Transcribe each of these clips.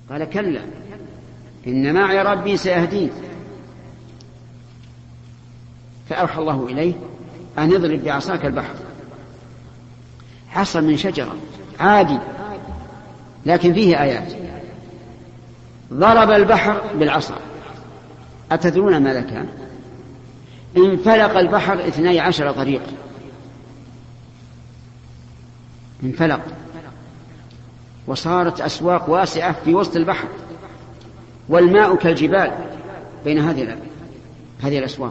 قال كلا إن معي ربي سيهدين. فأوحى الله إليه أن اضرب بعصاك البحر. حصل من شجرة عادي لكن فيه آيات. ضرب البحر بالعصا. أتدرون ماذا كان؟ انفلق البحر 12 طريق. انفلق وصارت أسواق واسعة في وسط البحر، والماء كالجبال بين هذه الأسواق.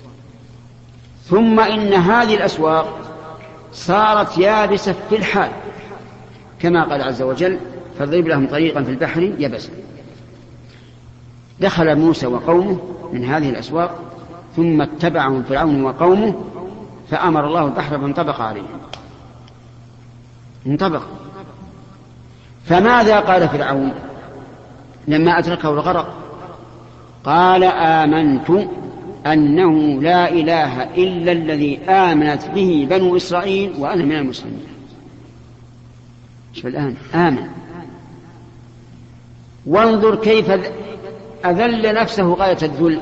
ثم إن هذه الأسواق صارت يابسة في الحال، كما قال عز وجل فاضرب لهم طريقا في البحر يبسا. دخل موسى وقومه من هذه الأسواق ثم اتبعهم فرعون وقومه فأمر الله البحر فانطبق عليهم. انطبق. فماذا قال فرعون لما أدركه الغرق؟ قال آمنت أنه لا إله إلا الذي آمنت به بنو إسرائيل وأنا من المسلمين. شو الآن؟ آمن. وانظر كيف أذل نفسه غاية الذل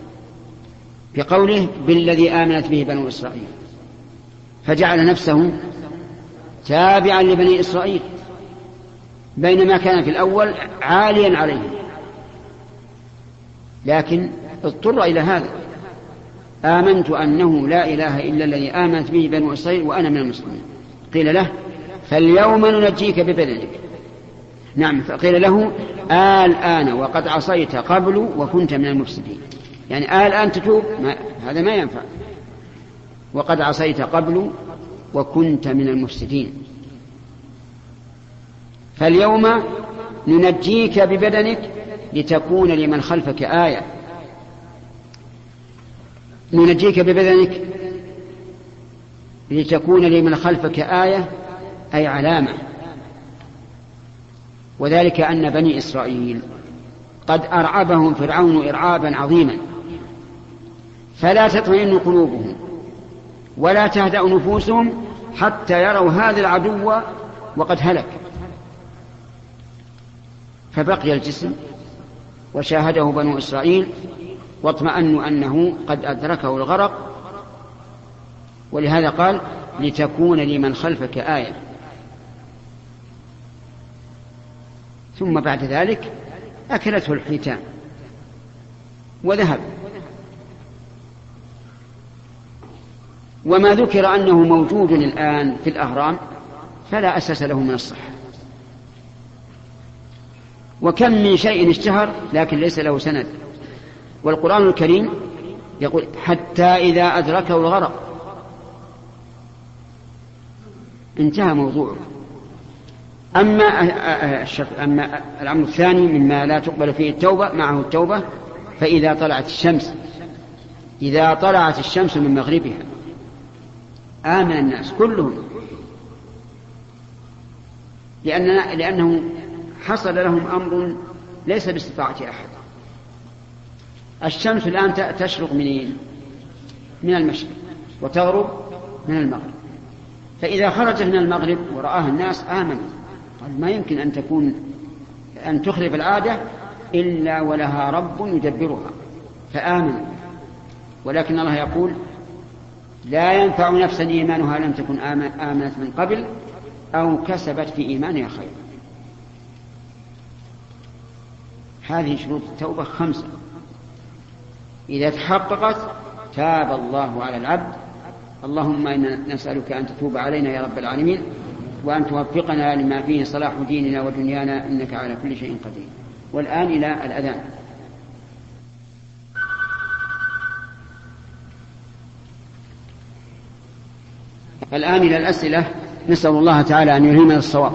بقوله بالذي آمنت به بنو إسرائيل، فجعل نفسه تابعا لبني إسرائيل بينما كان في الأول عاليا عليهم، لكن اضطر إلى هذا. آمنت أنه لا إله إلا الذي آمنت به بنو إسرائيل وأنا من المسلمين. قيل له فاليوم ننجيك ببدنك. نعم. فقيل له الآن وقد عصيت قبل وكنت من المفسدين. يعني الآن تتوب؟ هذا ما ينفع. وقد عصيت قبل وكنت من المفسدين. فاليوم ننجيك ببدنك لتكون لمن خلفك آية. ننجيك ببدنك لتكون لمن خلفك آية أي علامة. وذلك أن بني إسرائيل قد أرعبهم فرعون إرعابا عظيما، فلا تطمئن قلوبهم ولا تهدأ نفوسهم حتى يروا هذا العدو وقد هلك. فبقي الجسم وشاهده بنو إسرائيل واطمأنوا أنه قد أدركه الغرق، ولهذا قال لتكون لمن خلفك آية. ثم بعد ذلك أكلته الحيتان وذهب. وما ذكر أنه موجود الآن في الأهرام فلا أساس له من الصحة. وكم من شيء اشتهر لكن ليس له سند. والقرآن الكريم يقول حتى إذا أدركه الغرق. انتهى موضوعه. أما الأمر الثاني مما لا تقبل فيه التوبة معه التوبة، فإذا طلعت الشمس من مغربها آمن الناس كلهم، لأنه حصل لهم أمر ليس باستطاعة أحد. الشمس الآن تشرق من المشرق وتغرب من المغرب، فإذا خرجت من المغرب ورآها الناس آمنوا. قال ما يمكن أن تخلف العادة إلا ولها رب يدبرها، فآمنوا. ولكن الله يقول لا ينفع نفسا إيمانها لم تكن آمنت من قبل أو كسبت في إيمانها خيرا. هذه شروط التوبة 5 إذا تحققت تاب الله على العبد. اللهم إنا نسألك أن تتوب علينا يا رب العالمين، وأن توفقنا لما فيه صلاح ديننا ودنيانا إنك على كل شيء قدير. والآن إلى الأذان. الآن إلى الأسئلة. نسأل الله تعالى أن يلهمنا الصواب.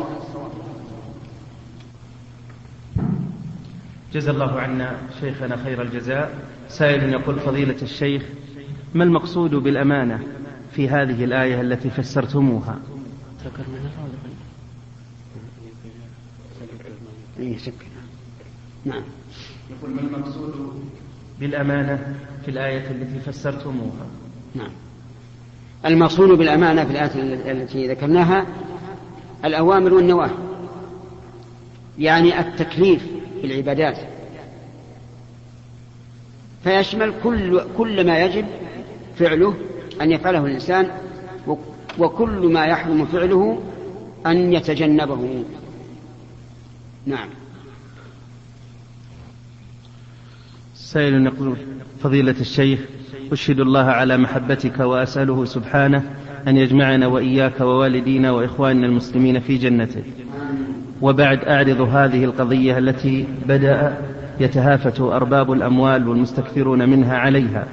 جزا الله عنا شيخنا خير الجزاء. سائل يقول فضيلة الشيخ ما المقصود بالأمانة في هذه الآية التي فسرتموها؟ نعم. يقول ما المقصود بالأمانة في الآية التي فسرتموها؟ نعم. المقصود بالأمانة في الآية التي ذكرناها الأوامر والنواهي، يعني التكليف بالعبادات، فيشمل كل ما يجب فعله أن يفعله الإنسان، وكل ما يحرم فعله أن يتجنبه. نعم. سائل يقول: فضيلة الشيخ، أشهد الله على محبتك وأسأله سبحانه أن يجمعنا وإياك ووالدينا وإخواننا المسلمين في جنته. وبعد أعرض هذه القضية التي بدأ يتهافت أرباب الأموال والمستكثرون منها عليها،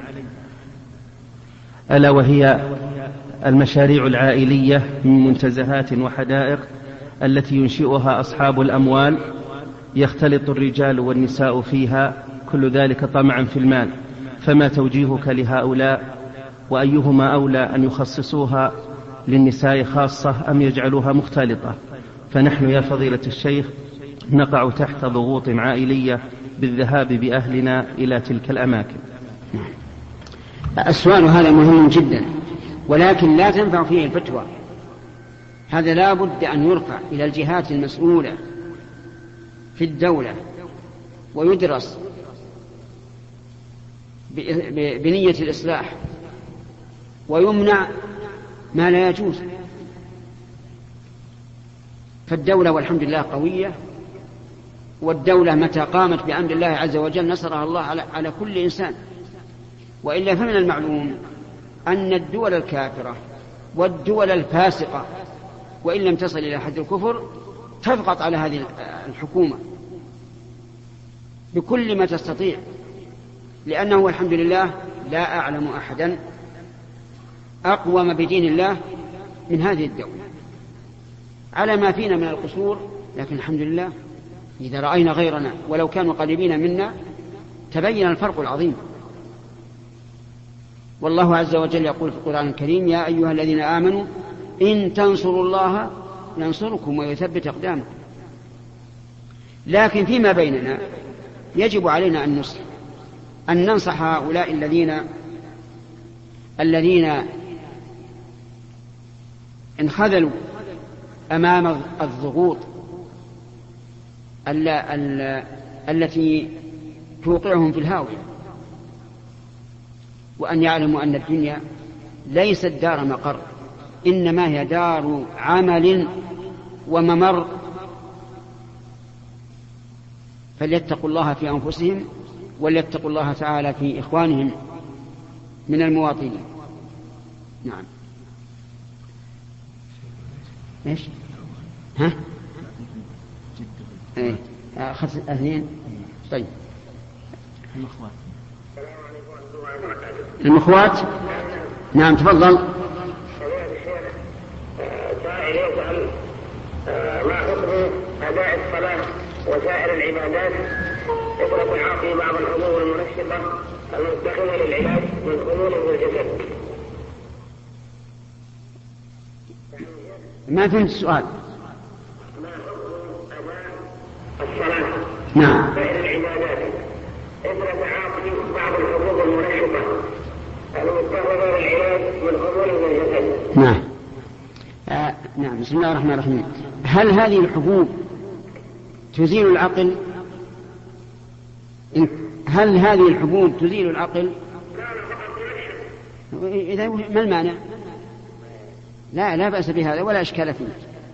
ألا وهي المشاريع العائلية من منتزهات وحدائق التي ينشئها أصحاب الأموال، يختلط الرجال والنساء فيها، كل ذلك طمعا في المال. فما توجيهك لهؤلاء؟ وأيهما أولى أن يخصصوها للنساء خاصة أم يجعلوها مختلطة؟ فنحن يا فضيلة الشيخ نقع تحت ضغوط عائلية بالذهاب بأهلنا إلى تلك الأماكن. السؤال هذا مهم جدا، ولكن لا تنفع فيه الفتوى. هذا لا بد أن يرفع إلى الجهات المسؤولة في الدولة ويدرس بنية الإصلاح، ويمنع ما لا يجوز. فالدولة والحمد لله قوية، والدولة متى قامت بأمر الله عز وجل نصرها الله على كل إنسان. وإلا فمن المعلوم أن الدول الكافرة والدول الفاسقة وإن لم تصل إلى حد الكفر تضغط على هذه الحكومة بكل ما تستطيع، لأنه الحمد لله لا أعلم أحدا أقوم بدين الله من هذه الدولة، على ما فينا من القصور، لكن الحمد لله إذا رأينا غيرنا ولو كانوا قريبين منا تبين الفرق العظيم. والله عز وجل يقول في القرآن الكريم: يا أيها الذين آمنوا إن تنصروا الله ينصركم ويثبت أقدامكم. لكن فيما بيننا يجب علينا أن ننصح هؤلاء الذين انخذلوا أمام الضغوط التي توقعهم في الهاوية، وأن يعلموا أن الدنيا ليست دار مقر، إنما هي دار عمل وممر. فليتقوا الله في أنفسهم وليتقوا الله تعالى في إخوانهم من المواطنين. نعم. إيش؟ ها؟ إيه؟ أخذت اثنين. طيب. المخوات. نعم تفضل. سائل يسأل: ما حكم أداء الصلاة وسائر العبادات إثر تعاطي بعض الحبوب المنشطة المتخذة للعلاج من خمول الجسد؟ ما فهمت السؤال. ما حكم أداء الصلاة نعم وسائر العبادات إثر تعاطي بعض الحبوب المنشطة المتخذة للعلاج من خمول الجسد؟ نعم. نعم. بسم الله الرحمن الرحيم. هل هذه الحبوب تزيل العقل؟ هل هذه الحبوب تزيل العقل؟ إذا ما المانع؟ لا بأس بهذا ولا إشكال فيه.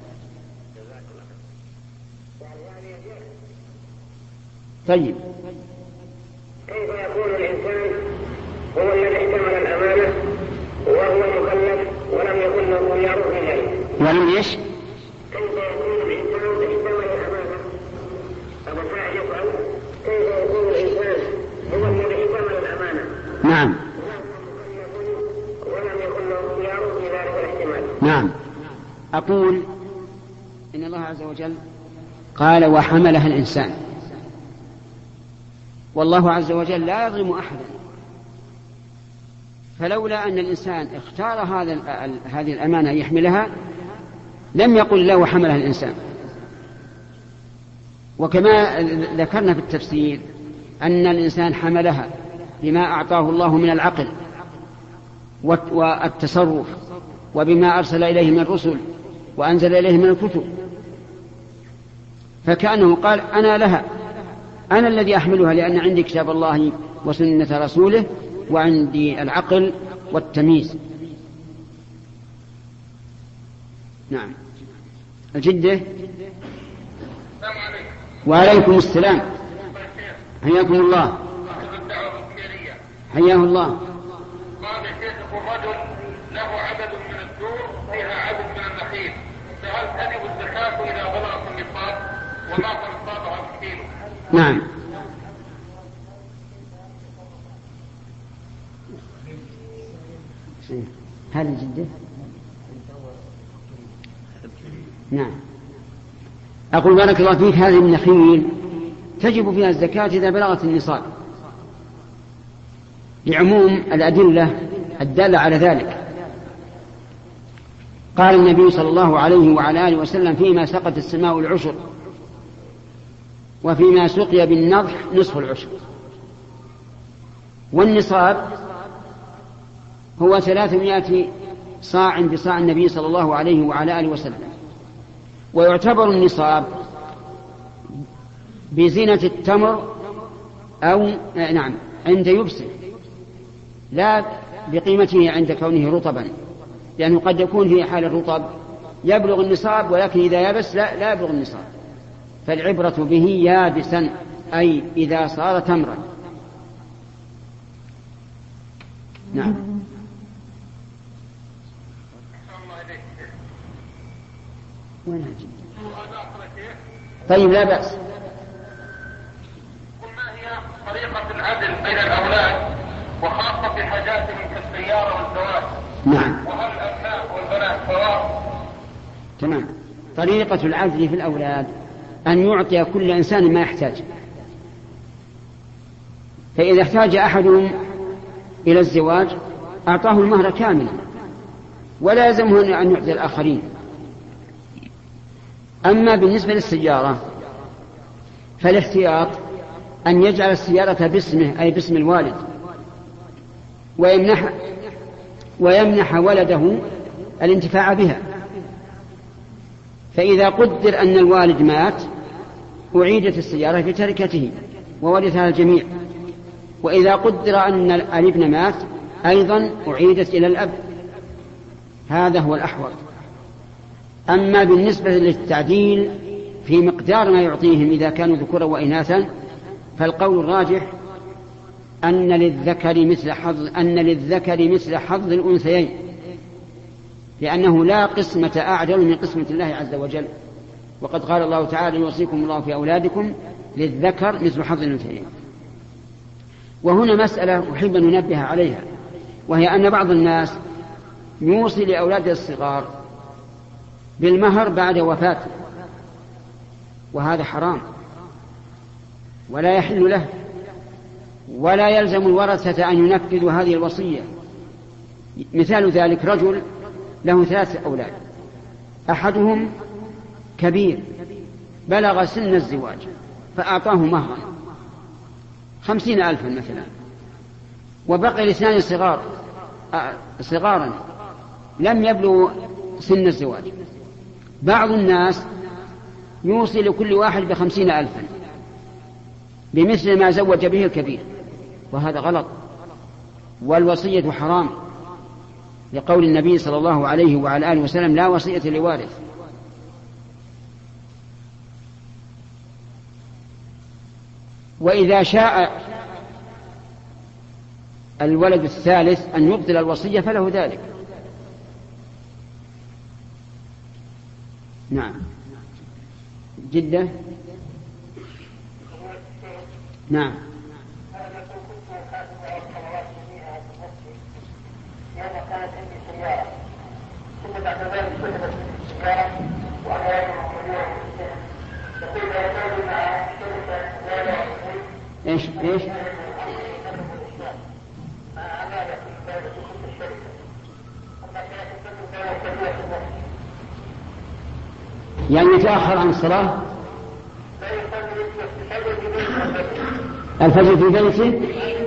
طيب. كيف يكون الإنسان هو الذي احتمل الأمانة وهو مكلف ولم يكن له خيار في ذلك؟ ولم ايش؟ كيف يكون الإنسان احتمل الأمانة؟ أبو سعد يسأل: كيف يكون الإنسان هو الذي احتمل الأمانة؟ نعم. ولم يكن له خيار في ذلك الاحتمال؟ نعم. أقول إن الله عز وجل قال: وحملها الإنسان. والله عز وجل لا يظلم أحدا، فلولا أن الإنسان اختار هذه الأمانة يحملها لم يقل له حملها الإنسان. وكما ذكرنا في التفسير أن الإنسان حملها بما أعطاه الله من العقل والتصرف، وبما أرسل إليه من الرسل وأنزل إليه من الكتب، فكأنه قال: أنا لها أنا الذي أحملها لأن عندي كتاب الله وسنة رسوله وعندي العقل والتمييز. نعم. الجدة. وعليكم السلام. حياكم الله. حياه الله. قال شيخ الرجل له عدد من الدور فيها عدد من النخيل، فهل تجب الزكاة إذا بلغت النصاب وما نصابها الكيلو؟ نعم. هذه جدة. نعم. أقول بارك الله فيك، هذه النخيل تجب فيها الزكاة إذا بلغت النصاب لعموم الأدلة الدالة على ذلك. قال النبي صلى الله عليه وعلى آله وسلم: فيما سقت السماء العشر، وفيما سقي بالنضح نصف العشر. والنصاب هو 300 صاع بصاع النبي صلى الله عليه وعلى آله وسلم. ويعتبر النصاب بزينة التمر أو عند يبسه، لا بقيمته عند كونه رطبا، لأنه قد يكون في حال الرطب يبلغ النصاب، ولكن إذا يبس لا يبلغ النصاب. فالعبرة به يابسا، أي إذا صار تمرا. نعم. طيب، لا بأس. ما هي طريقة العدل بين الأولاد وخاصة في حاجاتهم كالسيارة والزواج؟ نعم. وهل الأبناء والبنات سواء؟ تمام. طريقة العدل في الأولاد أن يعطي كل إنسان ما يحتاج. فإذا احتاج أحدهم إلى الزواج أعطاه المهر كاملا، ولا يلزمه أن يعطي الآخرين. أما بالنسبة للسيارة فالاحتياط أن يجعل السيارة باسمه، أي باسم الوالد، ويمنح ولده الانتفاع بها. فإذا قدر أن الوالد مات أعيدت السيارة بتركته وورثها الجميع، وإذا قدر أن الابن مات أيضا أعيدت إلى الأب. هذا هو الأحوط. أما بالنسبة للتعديل في مقدار ما يعطيهم إذا كانوا ذكورا وإناثا، فالقول الراجح أن للذكر مثل حظ الأنثيين، لأنه لا قسمة أعدل من قسمة الله عز وجل. وقد قال الله تعالى: يوصيكم الله في أولادكم للذكر مثل حظ الأنثيين. وهنا مسألة أحب أن ننبه عليها، وهي أن بعض الناس يوصي لأولاده الصغار بالمهر بعد وفاته، وهذا حرام ولا يحل له، ولا يلزم الورثة أن ينفذوا هذه الوصية. مثال ذلك: رجل له 3 أولاد، أحدهم كبير بلغ سن الزواج فأعطاه مهرا 50,000 مثلا، وبقي ل2 صغارا لم يبلغوا سن الزواج. بعض الناس يوصي لكل واحد ب50,000 بمثل ما زوج به الكبير، وهذا غلط، والوصية حرام، لقول النبي صلى الله عليه وعلى آله وسلم: لا وصية لوارث. وإذا شاء الولد الثالث أن يبطل الوصية فله ذلك. نعم. جدة. نعم. ايش يعني يتأخر عن الصلاة؟ الفجر في بيته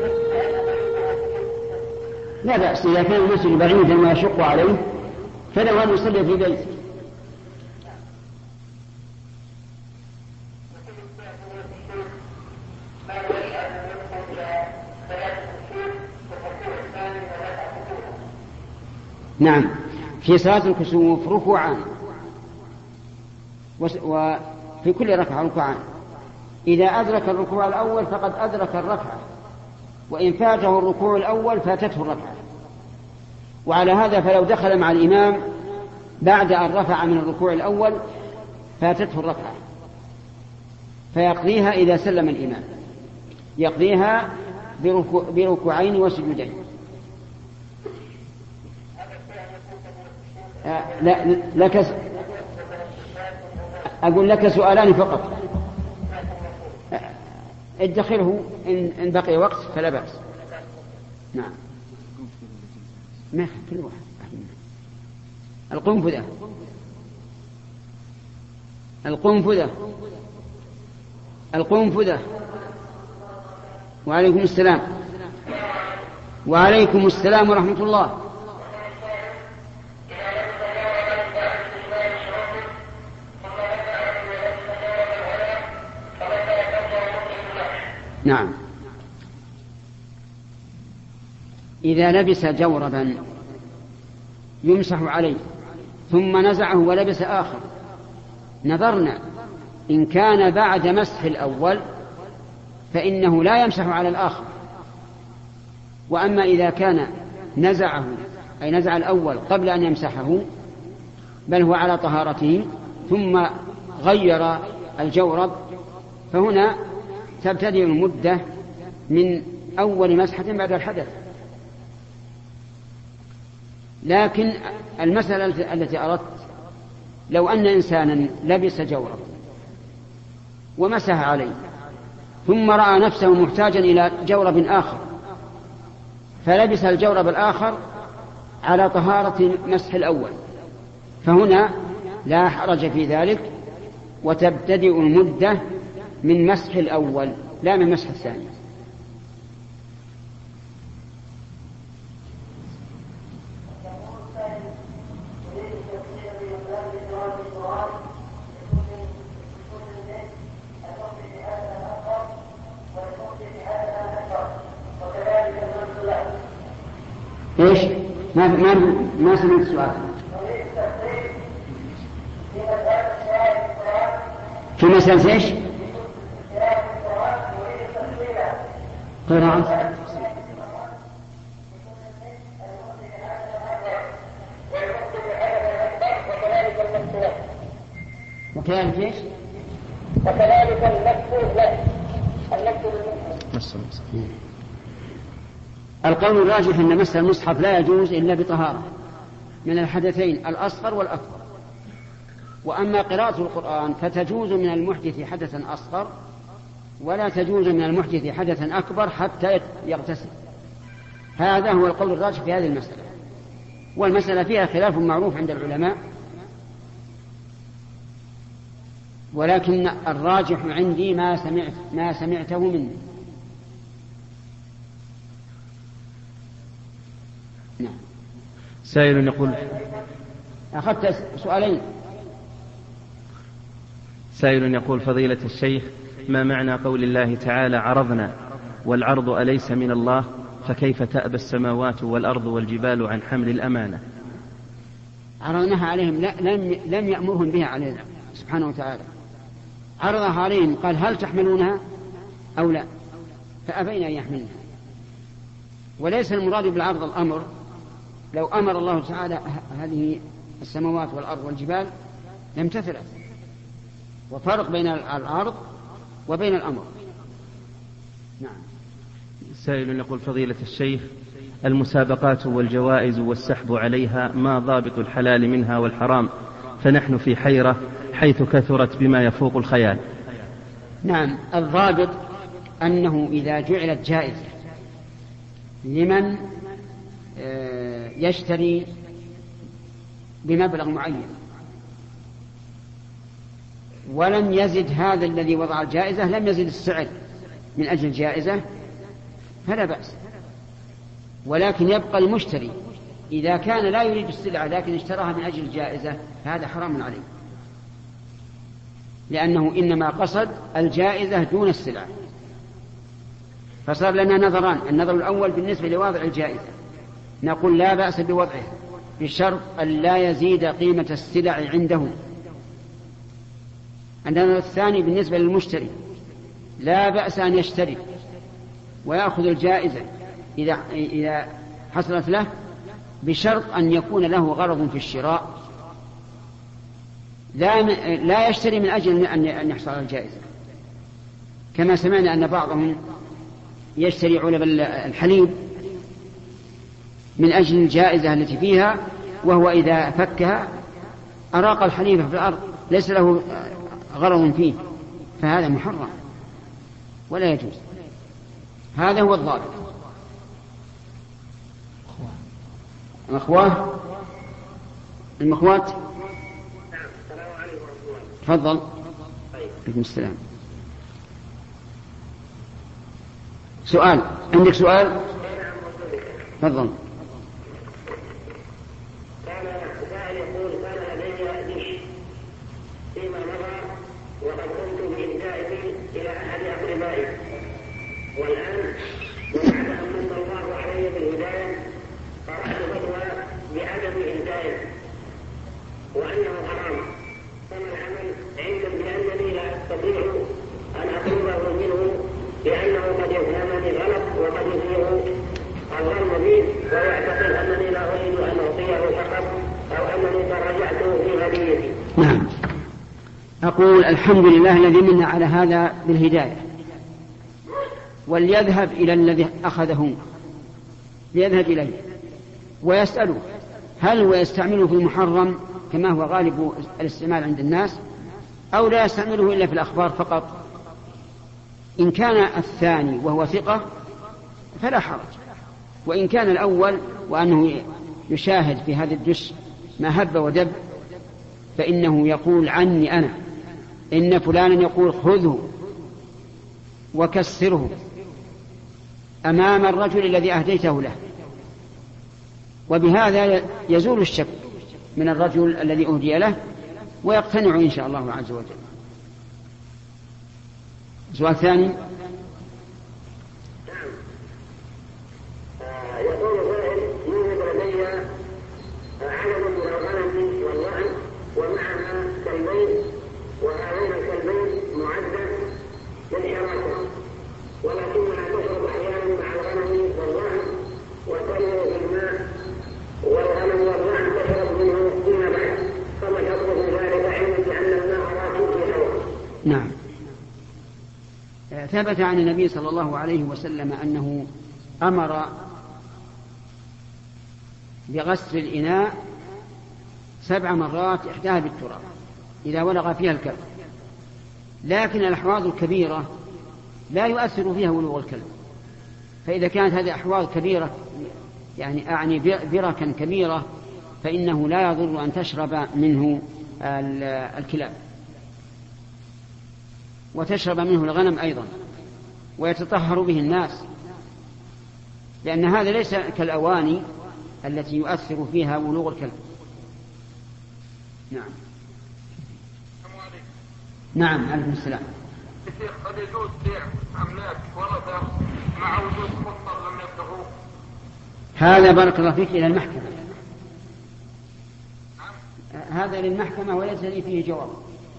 لا بأس، إذا كان المسجد بعيدا ما يشق عليه فله أن يصلي في بيته. نعم، في صلاة الكسوف ركوعان، وفي كل ركعة ركوعان. إذا أدرك الركوع الأول فقد أدرك الركعة، وإن فاته الركوع الأول فاتته الركعة. وعلى هذا فلو دخل مع الإمام بعد أن رفع من الركوع الأول فاتته الركعة، فيقضيها إذا سلم الإمام، يقضيها بركوعين وسجودين. أقول لك سؤالان فقط، ادخله إن بقي وقت فلا بأس. نعم، ما كل واحد. القنفذة. وعليكم السلام. وعليكم السلام ورحمة الله. نعم، إذا لبس جوربا يمسح عليه ثم نزعه ولبس آخر، نظرنا إن كان بعد مسح الأول فإنه لا يمسح على الآخر، وأما إذا كان نزعه أي نزع الأول قبل أن يمسحه بل هو على طهارته ثم غير الجورب، فهنا تبتدئ المدة من أول مسحة بعد الحدث. لكن المسألة التي أردت، لو أن إنسانا لبس جورب ومسح عليه ثم رأى نفسه محتاجا إلى جورب آخر فلبس الجورب الآخر على طهارة مسح الأول، فهنا لا حرج في ذلك، وتبتدئ المدة من مسح الأول لا من مسح الثاني. ايش؟ ما سمعت السؤال. في مسألة ايش؟ قراءة. وكذلك ايش؟ وكذلك المكتوب له القول الراجح أن مس المصحف لا يجوز إلا بطهارة من الحدثين الأصغر والأكبر. وأما قراءة القرآن فتجوز من المحدث حدثا أصغر ولا تجوز من المحدث حدثا أكبر حتى يغتسل. هذا هو القول الراجح في هذه المسألة، والمسألة فيها خلاف معروف عند العلماء، ولكن الراجح عندي ما سمعته مني. نعم. سائل يقول، أخذت سؤالين. سائل يقول: فضيلة الشيخ، ما معنى قول الله تعالى: عرضنا، والعرض أليس من الله؟ فكيف تأبى السماوات والأرض والجبال عن حمل الأمانة؟ عرضناها عليهم، لم يأمرهم بها علينا سبحانه وتعالى، عرضها عليهم قال: هل تحملونها أو لا؟ فأبينا أن يحملنها. وليس المراد بالعرض الأمر، لو أمر الله تعالى هذه السماوات والأرض والجبال لامتثلت، وفرق بين العرض وبين الأمر. نعم. سائل يقول: فضيلة الشيخ، المسابقات والجوائز والسحب عليها ما ضابط الحلال منها والحرام؟ فنحن في حيرة حيث كثرت بما يفوق الخيال. نعم، الضابط أنه إذا جعلت جائزة لمن يشتري بمبلغ معين ولم يزد هذا الذي وضع الجائزة، لم يزد السعر من أجل الجائزة، فلا بأس. ولكن يبقى المشتري إذا كان لا يريد السلعة لكن اشتراها من أجل الجائزة، هذا حرام عليه، لأنه إنما قصد الجائزة دون السلعة. فصار لنا نظران: النظر الأول بالنسبة لواضع الجائزة نقول لا بأس بوضعها، بشرط أن لا يزيد قيمة السلع عنده. عندنا الثاني بالنسبة للمشتري لا بأس أن يشتري ويأخذ الجائزة إذا حصلت له، بشرط أن يكون له غرض في الشراء، لا يشتري من أجل أن يحصل على الجائزة، كما سمعنا أن بعضهم يشتري علب الحليب من أجل الجائزة التي فيها، وهو إذا فكها أراق الحليب في الأرض ليس له غرض فيه، فهذا محرم ولا يجوز. هذا هو الضابط. المخوات. تفضل. عليكم السلام. سؤال، عندك سؤال؟ تفضل. كان سائل يقول كان لدي دش فيما مضى وقد قمت بإهدائه إلى أحد أقربائي، والآن بعد أن من الله علي بالهداية قرأت فتوى بعدم إهدائه وأنه حرام، فما العمل علما بأنني لا أستطيع أن أطلبه منه لأنه قد يفهمني غلط وقد يثير الظن بي ويعتقد أنني لا أريد أن أعطيه فقط أو أنني تراجعته في هديتي. نعم. أقول الحمد لله الذي منا على هذا بالهداية، وليذهب إلى الذي أخذه، ليذهب إليه ويسأله هل هو يستعمله في المحرم كما هو غالب الاستعمال عند الناس، أو لا يستعمله إلا في الأخبار فقط. إن كان الثاني وهو ثقة فلا حرج، وإن كان الأول وأنه يشاهد في هذا الدش ما هب ودب فإنه يقول عني أنا إن فلانا يقول خذه وكسره أمام الرجل الذي أهديته له، وبهذا يزول الشك من الرجل الذي أهدي له ويقتنع إن شاء الله عز وجل. سؤال ثاني. يقول سائل يوجد لدي عدد من الغنم واللعن ومعها كلبين، وهذين الكلبين معدة للحراسة، ولكنها تشرب أحيانا مع الغنم واللعن وتلوي في الماء، والغنم واللعن تشرب منه فيما بعد، فما الحكم في ذلك علما بأن الماء راكد في الهواء؟ نعم. ثبت عن النبي صلى الله عليه وسلم أنه أمر بغسل الإناء 7 مرات إحداها بالتراب إذا ولغ فيها الكلب، لكن الأحواض الكبيرة لا يؤثر فيها ولوغ الكلب، فإذا كانت هذه أحواض كبيرة يعني بركا كبيرة فإنه لا يضر أن تشرب منه الكلاب وتشرب منه الغنم أيضا ويتطهر به الناس، لأن هذا ليس كالأواني التي يؤثر فيها ولوغ الكلب. نعم. نعم. عليكم السلام. قد يجوز بيع أملاك ورثة مع وجود مضطر لم يبلغوه؟ هذا بارك الله فيك إلى المحكمة. هذا للمحكمة وليس لي فيه جواب.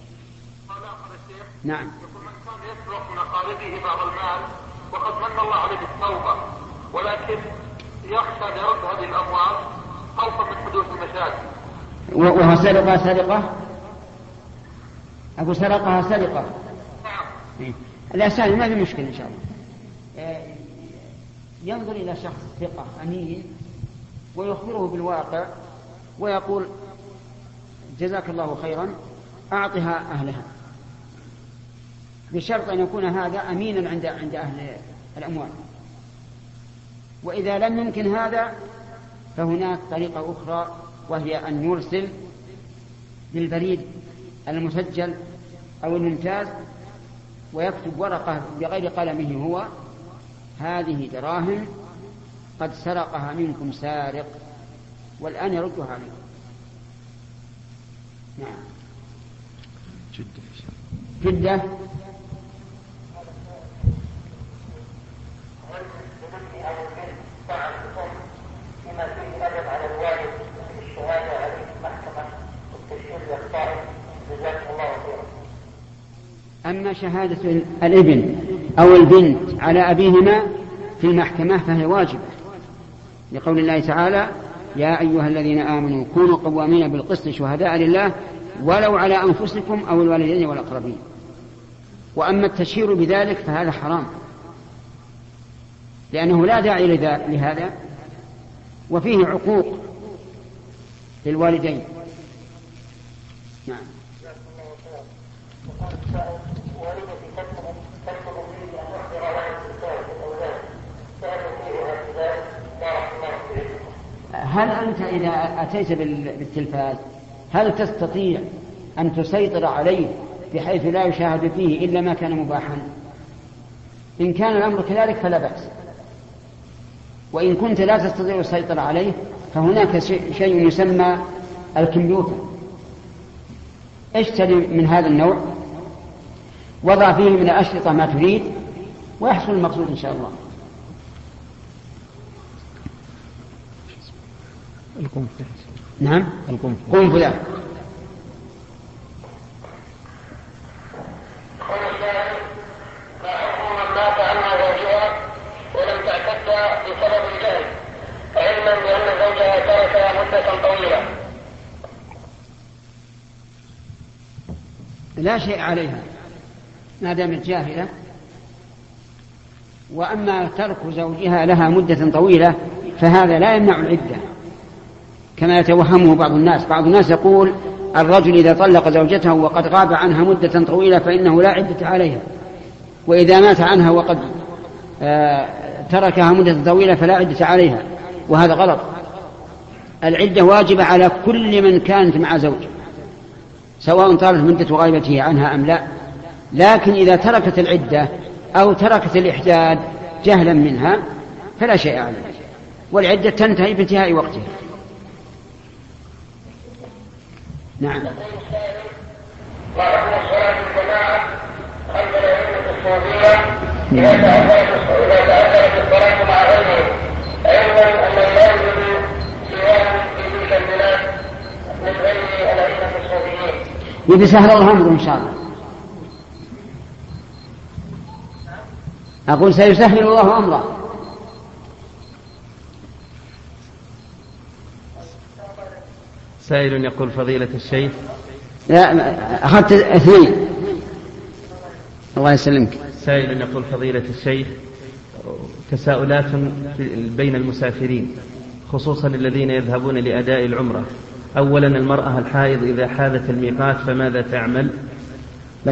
نعم. يقول من كان يسرق من أقاربه بعض المال وقد من الله عليه بالتوبة، ولكن يخشى لرد هذه الأموال خوفا من حدوث المشاكل. وهو سرقة أبو سرقها سرقة. نعم. لا سهل، ما في مشكلة إن شاء الله. ينظر إلى شخص ثقة أمين ويخبره بالواقع ويقول جزاك الله خيرا أعطها أهلها، بشرط أن يكون هذا أمينا عند أهل الأموال. وإذا لم يمكن هذا فهناك طريقة أخرى، وهي أن يرسل بالبريد المسجل أو الممتاز ويكتب ورقة بغير قلمه هو: هذه دراهم قد سرقها منكم سارق والآن يردها عليكم. نعم. جدة. بما فيه أدب على الوالد أما شهادة الابن أو البنت على أبيهما في المحكمة فهي واجبة، لقول الله تعالى: يا أيها الذين آمنوا كونوا قوامين بالقسط شهداء لله ولو على أنفسكم أو الوالدين والأقربين. وأما التشهير بذلك فهذا حرام، لأنه لا داعي لهذا، وفيه عقوق للوالدين. نعم. هل أنت إذا أتيت بالتلفاز هل تستطيع أن تسيطر عليه بحيث لا يشاهد فيه إلا ما كان مباحا؟ إن كان الأمر كذلك فلا بأس، وإن كنت لا تستطيع السيطرة عليه فهناك شيء يسمى الكمبيوتر، اشتري من هذا النوع، وضع فيه من الأشرطة ما تريد ويحصل المقصود إن شاء الله. نعم، القنفذ. لا شيء عليها ما دامت جاهلة. وأما ترك زوجها لها مدة طويلة فهذا لا يمنع العدة كما يتوهمه بعض الناس. بعض الناس يقول الرجل إذا طلق زوجته وقد غاب عنها مدة طويلة فإنه لا عدة عليها، وإذا مات عنها وقد تركها مدة طويلة فلا عدة عليها، وهذا غلط. العدة واجبة على كل من كانت مع زوج، سواء طالت مدة غيبته عنها أم لا. لكن إذا تركت العدة أو تركت الإحداد جهلا منها فلا شيء عليه، والعدة تنتهي بانتهاء وقتها. نعم. وحكم الصلاة الجماعة خلف الأئمة الصوفية إذا تأثرت الصلاة مع غيرهم، علما أن لا يوجد سواهم في تلك البلاد من غير الأئمة الصوفيين. يبي سهل الله أمره إن شاء الله. أقول سيسهل الله أمره. سائل يقول فضيلة الشيخ. لا أخذت اثنين. الله يسلمك. سائل يقول فضيلة الشيخ، تساؤلات بين المسافرين خصوصا الذين يذهبون لأداء العمرة. أولا، المرأة الحائض إذا حاذت الميقات فماذا تعمل؟ بس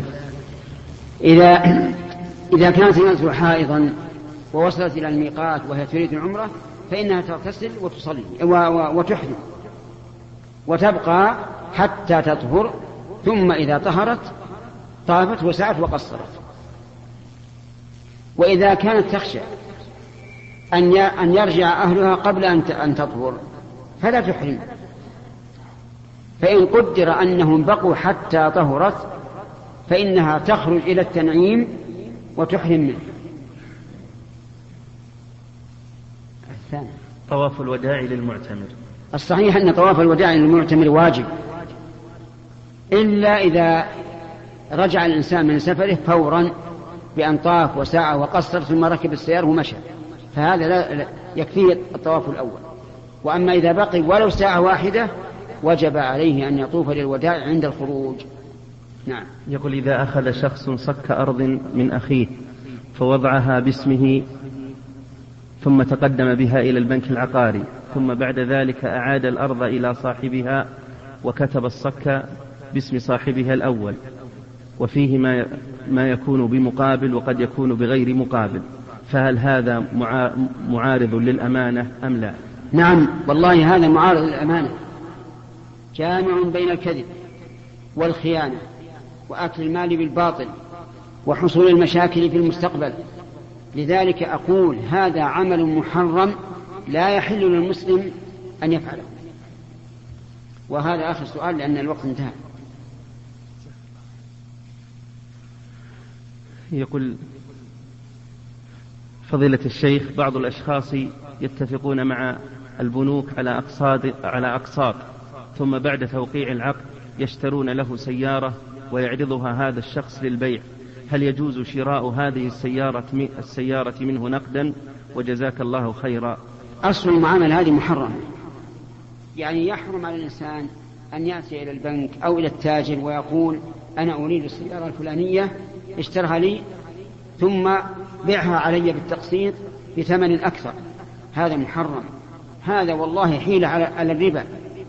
إذا كانت المرأة حائضا ووصلت إلى الميقات وهي تريد العمرة فإنها تغتسل وتصلي وتحرم وتبقى حتى تطهر، ثم إذا طهرت طافت وسعت وقصرت. وإذا كانت تخشى أن يرجع أهلها قبل أن تطهر فلا تحرم، فإن قدر أنهم بقوا حتى طهرت فإنها تخرج إلى التنعيم وتحرم منه. الثاني طواف الوداع للمعتمر. الصحيح أن طواف الوداع للمعتمر واجب، إلا إذا رجع الإنسان من سفره فورا بأن طاف وسعى وقصر ثم ركب السيارة ومشى، فهذا لا يكفيه الطواف الأول. وأما إذا بقي ولو ساعة واحدة وجب عليه أن يطوف للوداع عند الخروج. نعم. يقول إذا أخذ شخص صك أرض من أخيه فوضعها باسمه ثم تقدم بها إلى البنك العقاري، ثم بعد ذلك أعاد الأرض إلى صاحبها وكتب الصك باسم صاحبها الأول، وفيه ما يكون بمقابل وقد يكون بغير مقابل، فهل هذا معارض للأمانة أم لا؟ نعم والله هذا معارض للأمانة، جامع بين الكذب والخيانة وأكل المال بالباطل وحصول المشاكل في المستقبل. لذلك أقول هذا عمل محرم لا يحل للمسلم أن يفعله. وهذا آخر سؤال لأن الوقت انتهى. يقول فضيلة الشيخ، بعض الأشخاص يتفقون مع البنوك على أقساط، ثم بعد توقيع العقد يشترون له سيارة ويعرضها هذا الشخص للبيع، هل يجوز شراء هذه السيارة منه نقدا؟ وجزاك الله خيرا. أصل المعاملة هذه محرمة، يعني يحرم على الإنسان أن يأتي إلى البنك أو إلى التاجر ويقول أنا أريد السيارة الفلانية اشترها لي ثم بيعها علي بالتقسيط بثمن أكثر، هذا محرم، هذا والله حيلة على الربا،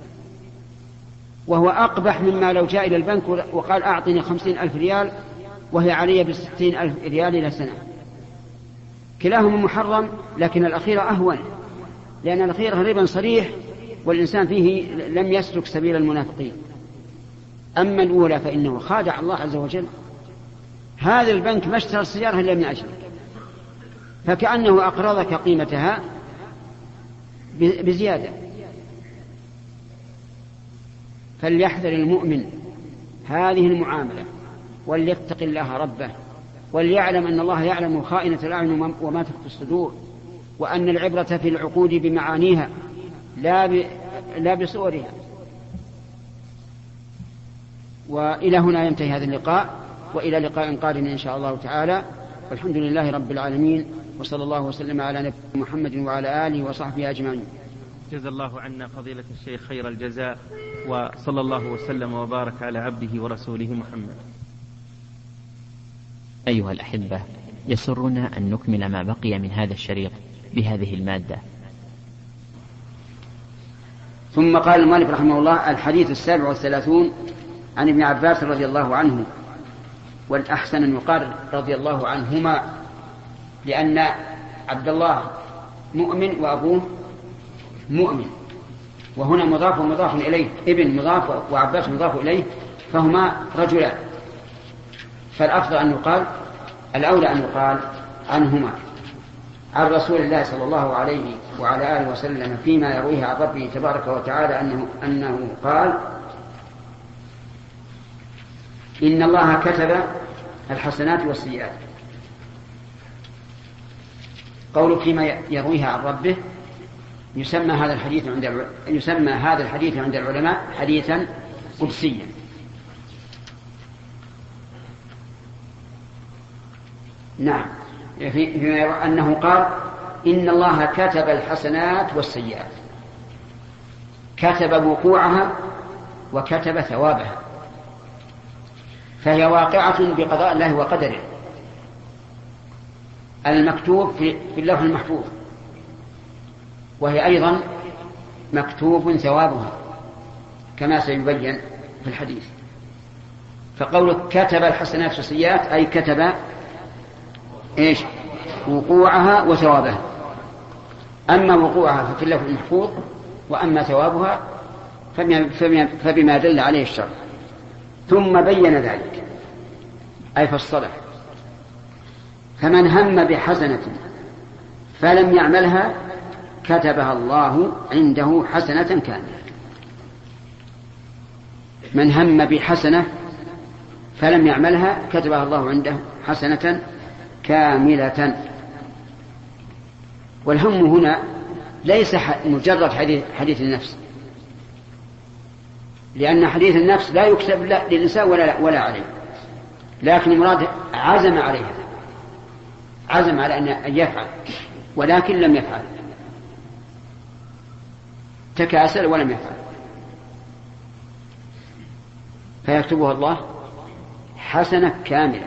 وهو أقبح مما لو جاء إلى البنك وقال أعطني 50,000 ريال وهي علي ب60,000 ريال إلى سنة. كلاهما محرم، لكن الأخير أهون، لأن الأخير ربا صريح والإنسان فيه لم يسلك سبيل المنافقين. أما الأولى فإنه خادع الله عز وجل. هذا البنك ما اشترى السيارة إلا من أجلك، فكأنه أقرضك قيمتها بزيادة. فليحذر المؤمن هذه المعاملة وليتق الله ربه، وليعلم أن الله يعلم خائنة الأعين وما تخفي الصدور، وأن العبرة في العقود بمعانيها لا بصورها. وإلى هنا ينتهي هذا اللقاء، وإلى لقاء قادم إن شاء الله تعالى، والحمد لله رب العالمين، وصلى الله وسلم على نبينا محمد وعلى آله وصحبه أجمعين. جزا الله عنا فضيلة الشيخ خير الجزاء، وصلى الله وسلم وبارك على عبده ورسوله محمد. أيها الأحبة، يسرنا أن نكمل ما بقي من هذا الشريط بهذه المادة. ثم قال المؤلف رحمه الله: الحديث 37 عن ابن عباس رضي الله عنه، والأحسن أن يقال رضي الله عنهما، لأن عبد الله مؤمن وأبوه مؤمن، وهنا مضاف ومضاف إليه، ابن مضاف وعباس مضاف إليه، فهما رجلان، فالأفضل أن يقال، الأولى أن يقال عنهما، عن رسول الله صلى الله عليه وعلى آله وسلم فيما يرويه عن ربه تبارك وتعالى أنه قال: إن الله كتب الحسنات والسيئات. قول فيما يرويها عن ربه، يسمى هذا الحديث عند العلماء حديثا قدسيا. نعم، أنه قال: إن الله كتب الحسنات والسيئات، كتب وقوعها وكتب ثوابها، فهي واقعة بقضاء الله وقدره، المكتوب في اللوح المحفوظ، وهي أيضا مكتوب ثوابها كما سيبين في الحديث. فقوله كتب الحسنات والسيئات أي كتب وقوعها وثوابها. أما وقوعها ففي اللوح المحفوظ، وأما ثوابها فبما دل عليه الشرع. ثم بين ذلك أي فصله: فمن هم بحسنة فلم يعملها كتبها الله عنده حسنة كاملة. من هم بحسنة فلم يعملها كتبها الله عنده حسنة كاملة. والهم هنا ليس مجرد حديث النفس، لأن حديث النفس لا يكتب للإنسان ولا عليه، لكن المراد عزم عليها، عزم على أن يفعل ولكن لم يفعل، تكاسل ولم يفعل، فيكتبها الله حسنة كاملة.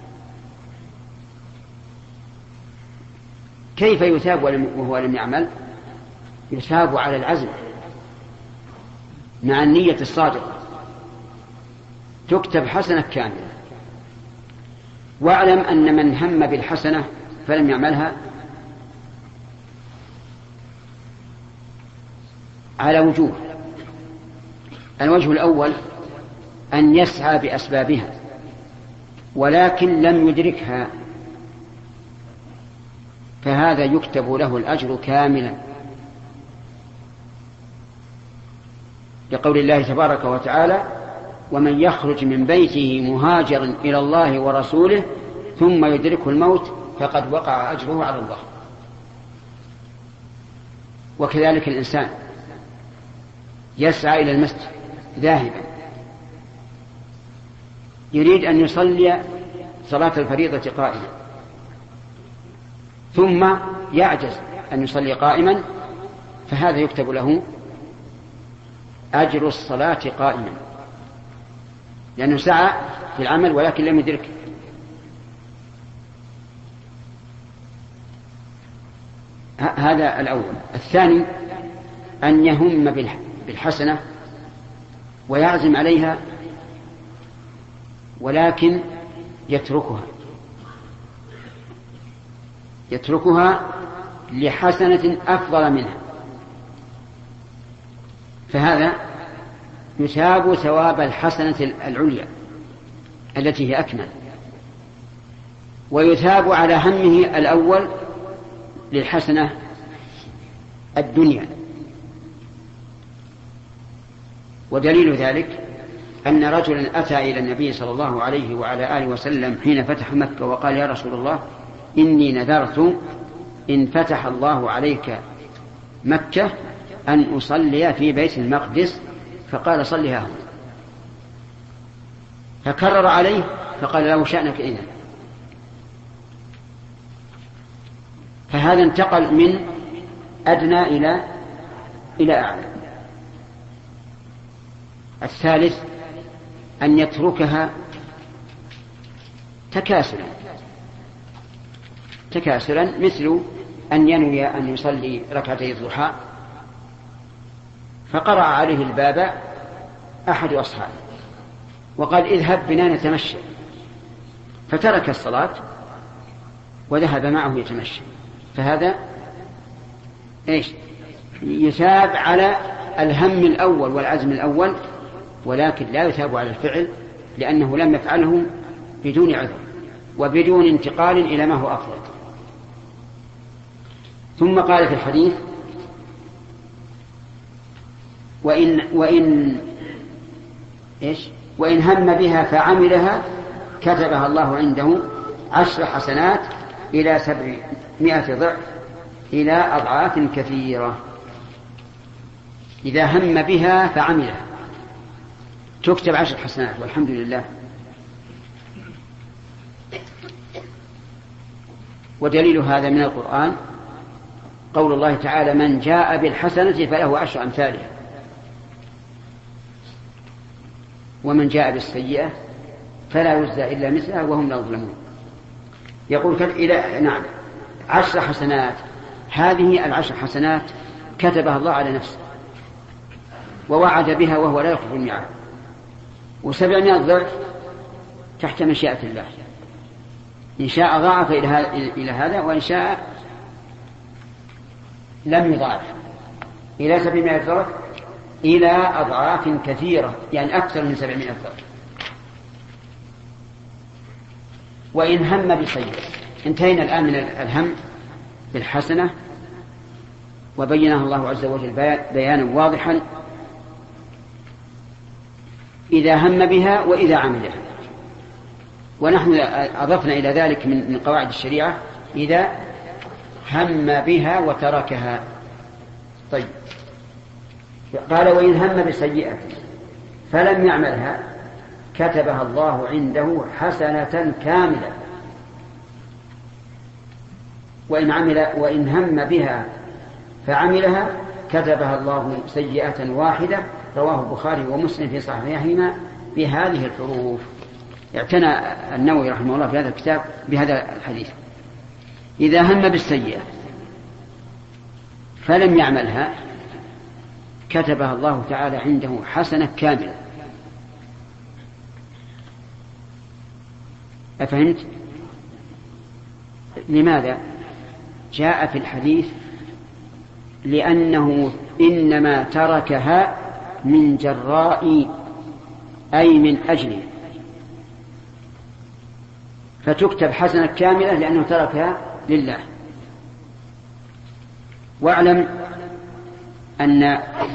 كيف يثاب وهو لم يعمل؟ يثاب على العزم مع النية الصادقة، تكتب حسنة كاملة. واعلم أن من هم بالحسنة فلم يعملها على وجوه: الوجه الأول أن يسعى بأسبابها ولكن لم يدركها، فهذا يكتب له الأجر كاملا، لقول الله تبارك وتعالى: ومن يخرج من بيته مهاجرا إلى الله ورسوله ثم يدركه الموت فقد وقع أجره على الله. وكذلك الإنسان يسعى إلى المسجد ذاهبا يريد أن يصلي صلاة الفريضة قائما ثم يعجز أن يصلي قائما، فهذا يكتب له أجر الصلاة قائما، لأنه سعى في العمل ولكن لم يدرك. هذا الأول. الثاني أن يهم بالحسنة ويعزم عليها ولكن يتركها لحسنة أفضل منها، فهذا يثاب ثواب الحسنة العليا التي هي أكمل، ويثاب على همه الأول للحسنة الدنيا. ودليل ذلك أن رجلا أتى إلى النبي صلى الله عليه وعلى آله وسلم حين فتح مكة وقال: يا رسول الله، إني نذرت إن فتح الله عليك مكة أن أصلي في بيت المقدس، فقال: صلها هنا. فكرر عليه فقال له: شأنك إذن. فهذا انتقل من أدنى إلى أعلى. الثالث أن يتركها تكاسلا، مثل أن ينوي أن يصلي ركعتي الضحى فقرأ عليه الباب أحد أصحابه وقال: اذهب بنا نتمشى، فترك الصلاة وذهب معه يتمشى، فهذا يثاب على الهم الأول والعزم الأول، ولكن لا يثاب على الفعل لأنه لم يفعله بدون عذر وبدون انتقال إلى ما هو أفضل. ثم قال في الحديث: وإن هم بها فعملها كتبها الله عنده 10 حسنات إلى 700 ضعف إلى أضعاف كثيرة. إذا هم بها فعملها تكتب 10 حسنات، والحمد لله. ودليل هذا من القرآن قول الله تعالى: من جاء بالحسنة فله 10 أمثالها، ومن جاء بالسيئة فلا يجزى إلا مثلها وهم لا يظلمون. يقول إلى 10 حسنات. هذه 10 حسنات كتبها الله على نفسه ووعد بها وهو لا يخلف الميعاد، و700 ضعف تحت مشيئة الله، إن شاء ضاعف إلى هذا، وإن شاء لم يضاعف إلى 700 ضعف إلى أضعاف كثيرة، يعني أكثر من 700 ضعف. وإن هم بسيئة. انتهينا الآن من الهم بالحسنة وبينها الله عز وجل بيانا واضحا إذا هم بها وإذا عملها. ونحن أضفنا إلى ذلك من قواعد الشريعة إذا هم بها وتركها. طيب، قال: وإن هم بسيئة فلم يعملها كتبها الله عنده حسنة كاملة. وإن هم بها فعملها كتبها الله سيئة واحدة. رواه البخاري ومسلم في صحيحهما بهذه الحروف. اعتنى النووي رحمه الله في هذا الكتاب بهذا الحديث: إذا هم بالسيئة فلم يعملها كتبها الله تعالى عنده حسنة كاملة. أفهمت؟ لماذا؟ جاء في الحديث لأنه إنما تركها من جراء أي من أجله، فتكتب حسنة كاملة لأنه تركها لله. واعلم أن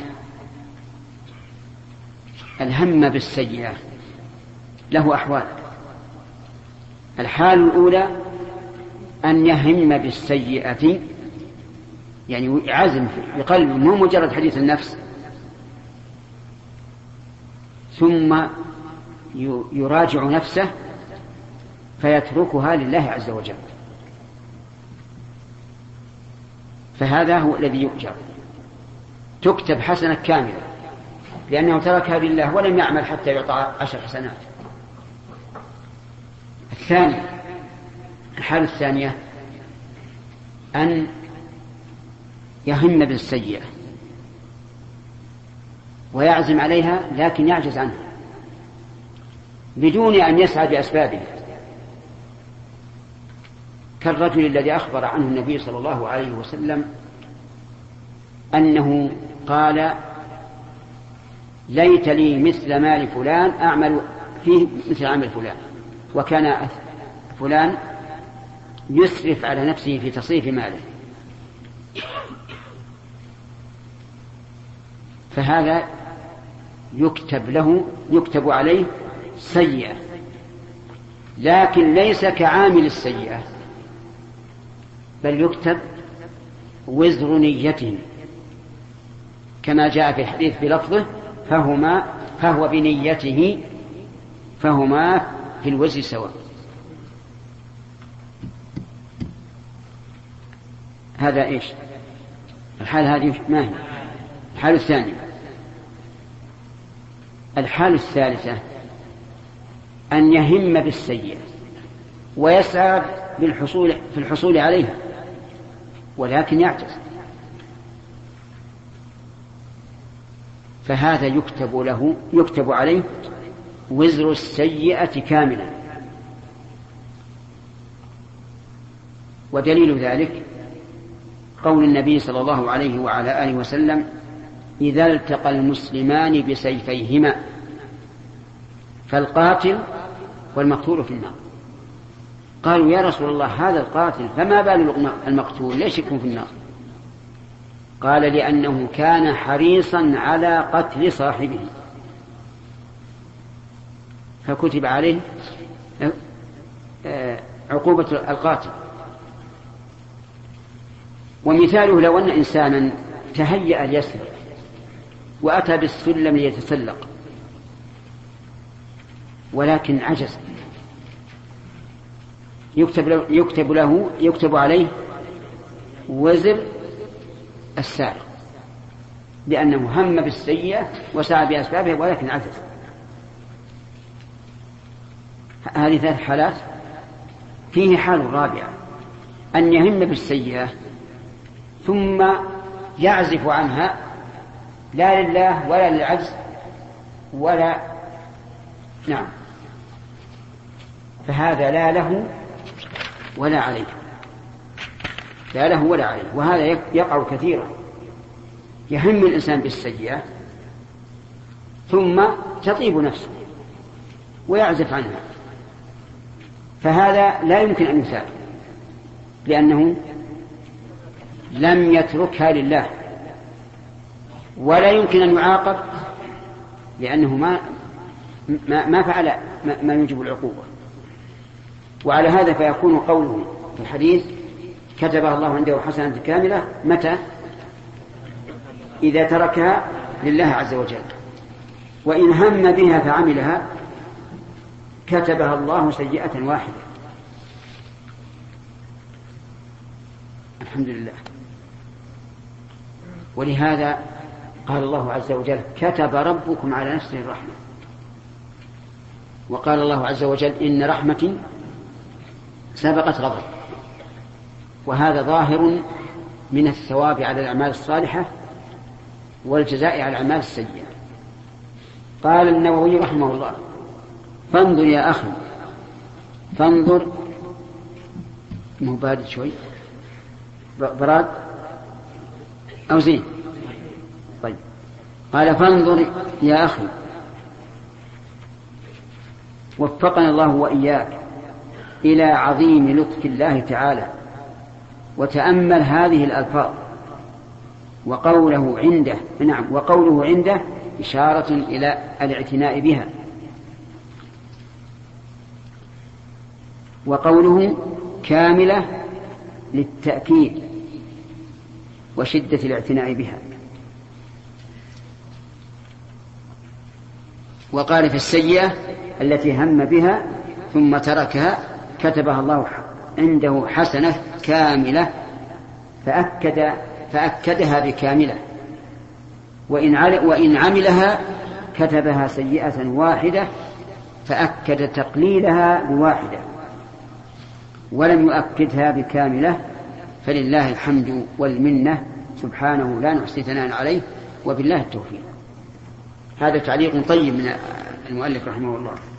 الهم بالسيئة له أحوال. الحال الأولى أن يهم بالسيئة، يعني عزم بقلبه، مو مجرد حديث النفس، ثم يراجع نفسه فيتركها لله عز وجل، فهذا هو الذي يؤجر، تكتب حسنة كاملة لأنه تركها لله ولم يعمل حتى يعطى 10 حسنات. الثاني، الحالة الثانية أن يهم بالسيئة ويعزم عليها لكن يعجز عنها بدون أن يسعى بأسبابه، كالرجل الذي أخبر عنه النبي صلى الله عليه وسلم أنه قال: ليت لي مثل مال فلان أعمل فيه مثل عمل فلان، وكان فلان يسرف على نفسه في تصريف ماله، فهذا يكتب عليه سيئة، لكن ليس كعامل السيئة، بل يكتب وزر نيته كما جاء في الحديث بلفظه: فهو بنيته فهما في الوزر سواء. هذا إيش؟ الحالة هذه ما هي؟ الحالة الثانية. الحالة الثالثة أن يهم بالسيئة ويسعى في الحصول عليها ولكن يعجز، فهذا يكتب عليه وزر السيئة كاملا. ودليل ذلك قول النبي صلى الله عليه وعلى آله وسلم: إذا التقى المسلمان بسيفيهما فالقاتل والمقتول في النار. قالوا: يا رسول الله، هذا القاتل، فما بال المقتول ليش يكون في النار؟ قال: لأنه كان حريصا على قتل صاحبه فكتب عليه عقوبة القاتل. ومثاله: لو أن إنسانا تهيأ ليسرق وأتى بالسلم ليتسلق ولكن عجز، يكتب عليه وزر السارق، لأنه هم بالسيئة وسعى بأسبابه ولكن عجز. هذه 3 حالات. فيه حال رابعة: أن يهم بالسيئة ثم يعزف عنها لا لله ولا للعجز فهذا لا له ولا عليه، وهذا يقع كثيرا. يهم الإنسان بالسيئة ثم تطيب نفسه ويعزف عنها، فهذا لا يمكن أن يثاب لأنه لم يتركها لله، ولا يمكن أن يعاقب لأنه ما فعل ما يوجب العقوبة. وعلى هذا فيكون قوله في الحديث: كتبها الله عنده حسنة كاملة، متى؟ إذا تركها لله عز وجل. وإن هم بها فعملها كتبها الله سيئة واحدة. الحمد لله. ولهذا قال الله عز وجل: كتب ربكم على نفسه الرحمة. وقال الله عز وجل: إن رحمتي سبقت غضب. وهذا ظاهر من الثواب على الأعمال الصالحة والجزاء على الأعمال السيئة. قال النووي رحمه الله: فانظر يا أخي، فانظر مبادئ شوي براد أو زين. طيب، قال: فانظر يا أخي، وفقنا الله وإياك إلى عظيم لطف الله تعالى، وتأمل هذه الألفاظ وقوله عنده إشارة إلى الاعتناء بها، وقوله كاملة للتأكيد وشدة الاعتناء بها. وقال في السيئة التي هم بها ثم تركها كتبها الله عنده حسنة كاملة فأكدها بكاملة، وإن عملها كتبها سيئة واحدة فأكد تقليلها بواحدة ولم يؤكدها بكاملة. فلله الحمد والمنة سبحانه لا نحصي ثناء عليه وبالله التوفيق. هذا تعليق طيب من المؤلف رحمه الله.